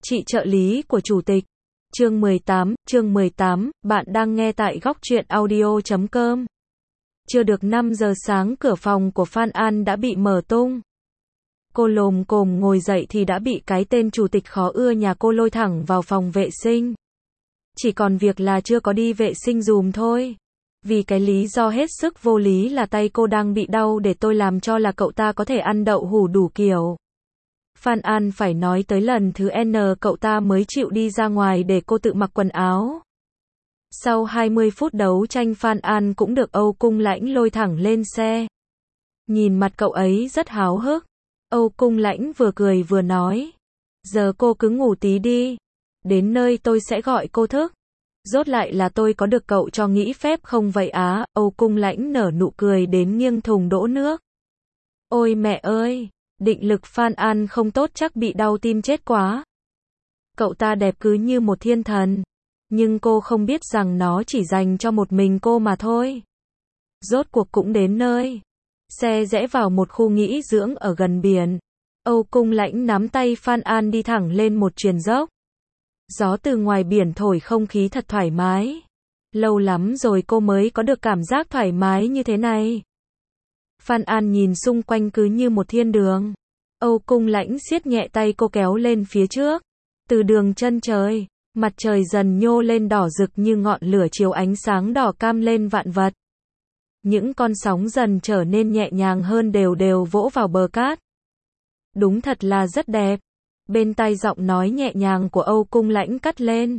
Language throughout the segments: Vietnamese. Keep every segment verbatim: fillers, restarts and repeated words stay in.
Chị trợ lý của chủ tịch. Chương mười tám, chương mười tám, bạn đang nghe tại góc truyện audio chấm com. Chưa được năm giờ sáng cửa phòng của Phan An đã bị mở tung. Cô lồm cồm ngồi dậy thì đã bị cái tên chủ tịch khó ưa nhà cô lôi thẳng vào phòng vệ sinh. Chỉ còn việc là chưa có đi vệ sinh dùm thôi. Vì cái lý do hết sức vô lý là tay cô đang bị đau để tôi làm cho là cậu ta có thể ăn đậu hủ đủ kiểu. Phan An phải nói tới lần thứ N cậu ta mới chịu đi ra ngoài để cô tự mặc quần áo. Sau hai mươi phút đấu tranh Phan An cũng được Âu Cung Lãnh lôi thẳng lên xe. Nhìn mặt cậu ấy rất háo hức. Âu Cung Lãnh vừa cười vừa nói. Giờ cô cứ ngủ tí đi. Đến nơi tôi sẽ gọi cô thức. Rốt lại là tôi có được cậu cho nghỉ phép không vậy á? Âu Cung Lãnh nở nụ cười đến nghiêng thùng đổ nước. Ôi mẹ ơi! Định lực Phan An không tốt chắc bị đau tim chết quá. Cậu ta đẹp cứ như một thiên thần. Nhưng cô không biết rằng nó chỉ dành cho một mình cô mà thôi. Rốt cuộc cũng đến nơi. Xe rẽ vào một khu nghỉ dưỡng ở gần biển. Âu Cung Lãnh nắm tay Phan An đi thẳng lên một chuyền dốc. Gió từ ngoài biển thổi không khí thật thoải mái. Lâu lắm rồi cô mới có được cảm giác thoải mái như thế này. Phan An nhìn xung quanh cứ như một thiên đường. Âu Cung Lãnh siết nhẹ tay cô kéo lên phía trước. Từ đường chân trời, mặt trời dần nhô lên đỏ rực như ngọn lửa chiếu ánh sáng đỏ cam lên vạn vật. Những con sóng dần trở nên nhẹ nhàng hơn đều đều vỗ vào bờ cát. Đúng thật là rất đẹp. Bên tai giọng nói nhẹ nhàng của Âu Cung Lãnh cất lên.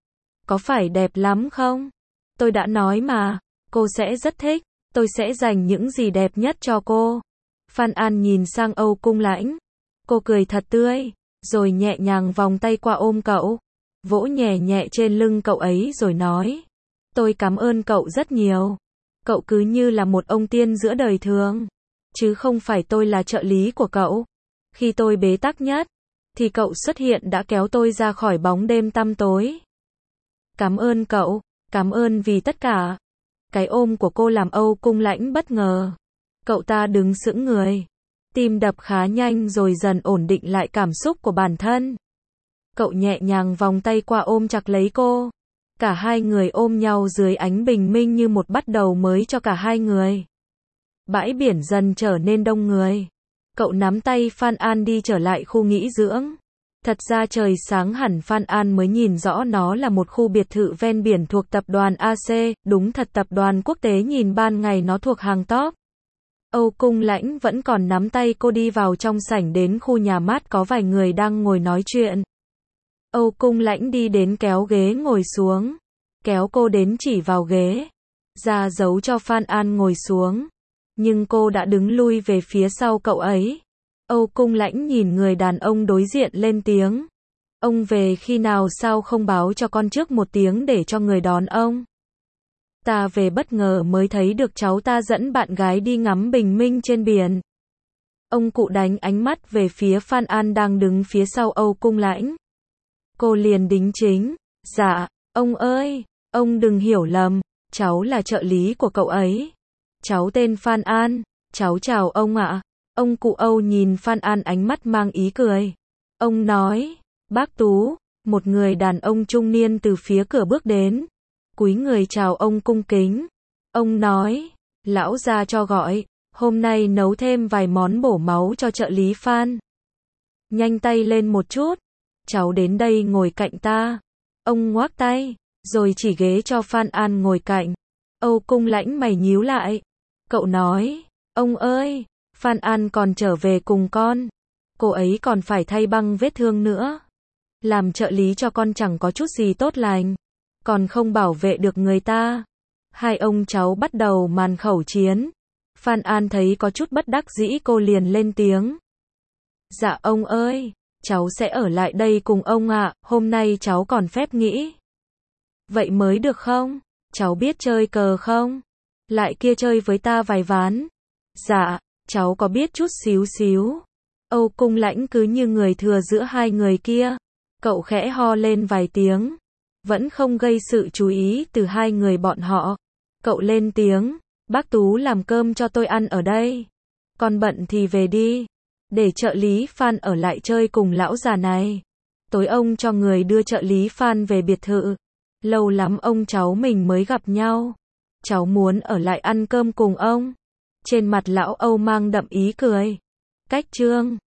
Có phải đẹp lắm không? Tôi đã nói mà, cô sẽ rất thích. Tôi sẽ dành những gì đẹp nhất cho cô. Phan An nhìn sang Âu Cung Lãnh. Cô cười thật tươi, rồi nhẹ nhàng vòng tay qua ôm cậu. Vỗ nhẹ nhẹ trên lưng cậu ấy rồi nói. Tôi cảm ơn cậu rất nhiều. Cậu cứ như là một ông tiên giữa đời thường. Chứ không phải tôi là trợ lý của cậu. Khi tôi bế tắc nhất, thì cậu xuất hiện đã kéo tôi ra khỏi bóng đêm tăm tối. Cảm ơn cậu, cảm ơn vì tất cả. Cái ôm của cô làm Âu Cung Lãnh bất ngờ. Cậu ta đứng sững người. Tim đập khá nhanh rồi dần ổn định lại cảm xúc của bản thân. Cậu nhẹ nhàng vòng tay qua ôm chặt lấy cô. Cả hai người ôm nhau dưới ánh bình minh như một bắt đầu mới cho cả hai người. Bãi biển dần trở nên đông người. Cậu nắm tay Phan An đi trở lại khu nghỉ dưỡng. Thật ra trời sáng hẳn Phan An mới nhìn rõ nó là một khu biệt thự ven biển thuộc tập đoàn a xê, đúng thật tập đoàn quốc tế nhìn ban ngày nó thuộc hàng top. Âu Cung Lãnh vẫn còn nắm tay cô đi vào trong sảnh đến khu nhà mát có vài người đang ngồi nói chuyện. Âu Cung Lãnh đi đến kéo ghế ngồi xuống. Kéo cô đến chỉ vào ghế. Ra dấu cho Phan An ngồi xuống. Nhưng cô đã đứng lui về phía sau cậu ấy. Âu Cung Lãnh nhìn người đàn ông đối diện lên tiếng. Ông về khi nào sao không báo cho con trước một tiếng để cho người đón ông? Ta về bất ngờ mới thấy được cháu ta dẫn bạn gái đi ngắm bình minh trên biển. Ông cụ đánh ánh mắt về phía Phan An đang đứng phía sau Âu Cung Lãnh. Cô liền đính chính. Dạ, ông ơi, ông đừng hiểu lầm, cháu là trợ lý của cậu ấy. Cháu tên Phan An, cháu chào ông ạ. Ông cụ Âu nhìn Phan An ánh mắt mang ý cười. Ông nói, bác Tú, một người đàn ông trung niên từ phía cửa bước đến. Cúi người chào ông cung kính. Ông nói, lão gia cho gọi, hôm nay nấu thêm vài món bổ máu cho trợ lý Phan. Nhanh tay lên một chút, cháu đến đây ngồi cạnh ta. Ông ngoác tay, rồi chỉ ghế cho Phan An ngồi cạnh. Âu Cung Lãnh mày nhíu lại. Cậu nói, ông ơi, Phan An còn trở về cùng con. Cô ấy còn phải thay băng vết thương nữa. Làm trợ lý cho con chẳng có chút gì tốt lành. Còn không bảo vệ được người ta. Hai ông cháu bắt đầu màn khẩu chiến. Phan An thấy có chút bất đắc dĩ cô liền lên tiếng. Dạ ông ơi, cháu sẽ ở lại đây cùng ông ạ, hôm nay cháu còn phép nghỉ. Vậy mới được không? Cháu biết chơi cờ không? Lại kia chơi với ta vài ván. Dạ, cháu có biết chút xíu xíu. Âu Cung Lãnh cứ như người thừa giữa hai người kia. Cậu khẽ ho lên vài tiếng. Vẫn không gây sự chú ý từ hai người bọn họ. Cậu lên tiếng. Bác Tú làm cơm cho tôi ăn ở đây. Con bận thì về đi. Để trợ lý Phan ở lại chơi cùng lão già này. Tối ông cho người đưa trợ lý Phan về biệt thự. Lâu lắm ông cháu mình mới gặp nhau. Cháu muốn ở lại ăn cơm cùng ông. Trên mặt lão Âu mang đậm ý cười. Cách chương